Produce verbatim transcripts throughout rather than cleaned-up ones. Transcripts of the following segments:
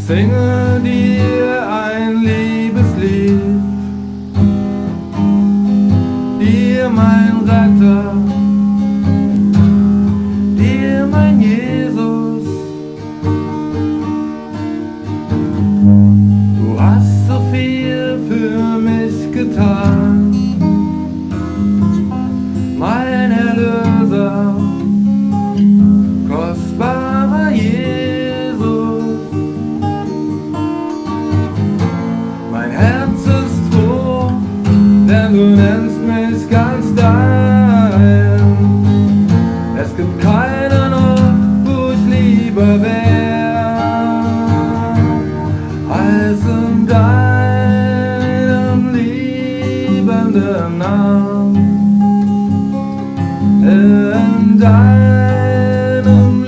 singe dir ein Liebeslied, dir mein Retter, dir mein Jesus. Du hast so viel für mich getan, mein Erlöser, kostbarer Jesus. Mein Herz ist froh, denn du nennst mich ganz dein. Es gibt keinen Ort, wo ich lieber wär, als in deinem liebenden Arm. In deinem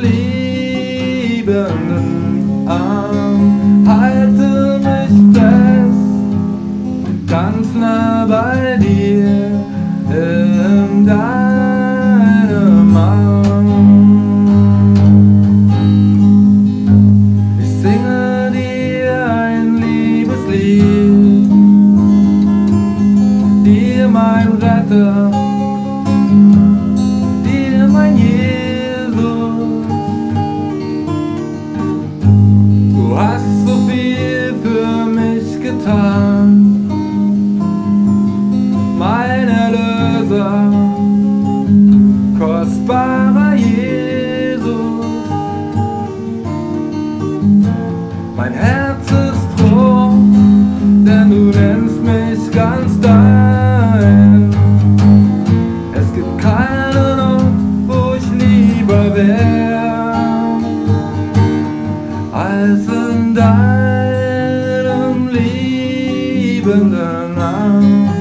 liebenden Arm halte mich fest, ganz nah bei dir, in deinem Arm. Ich singe dir ein Liebeslied, dir mein Retter, dir mein Jesus. Du hast so viel für mich getan, mein Erlöser, kostbarer Jesus. Mein Herz ist froh, denn du nennst mich ganz dein. Es gibt keinen Ort, wo ich lieber wär, als in deinem liebenden Arm.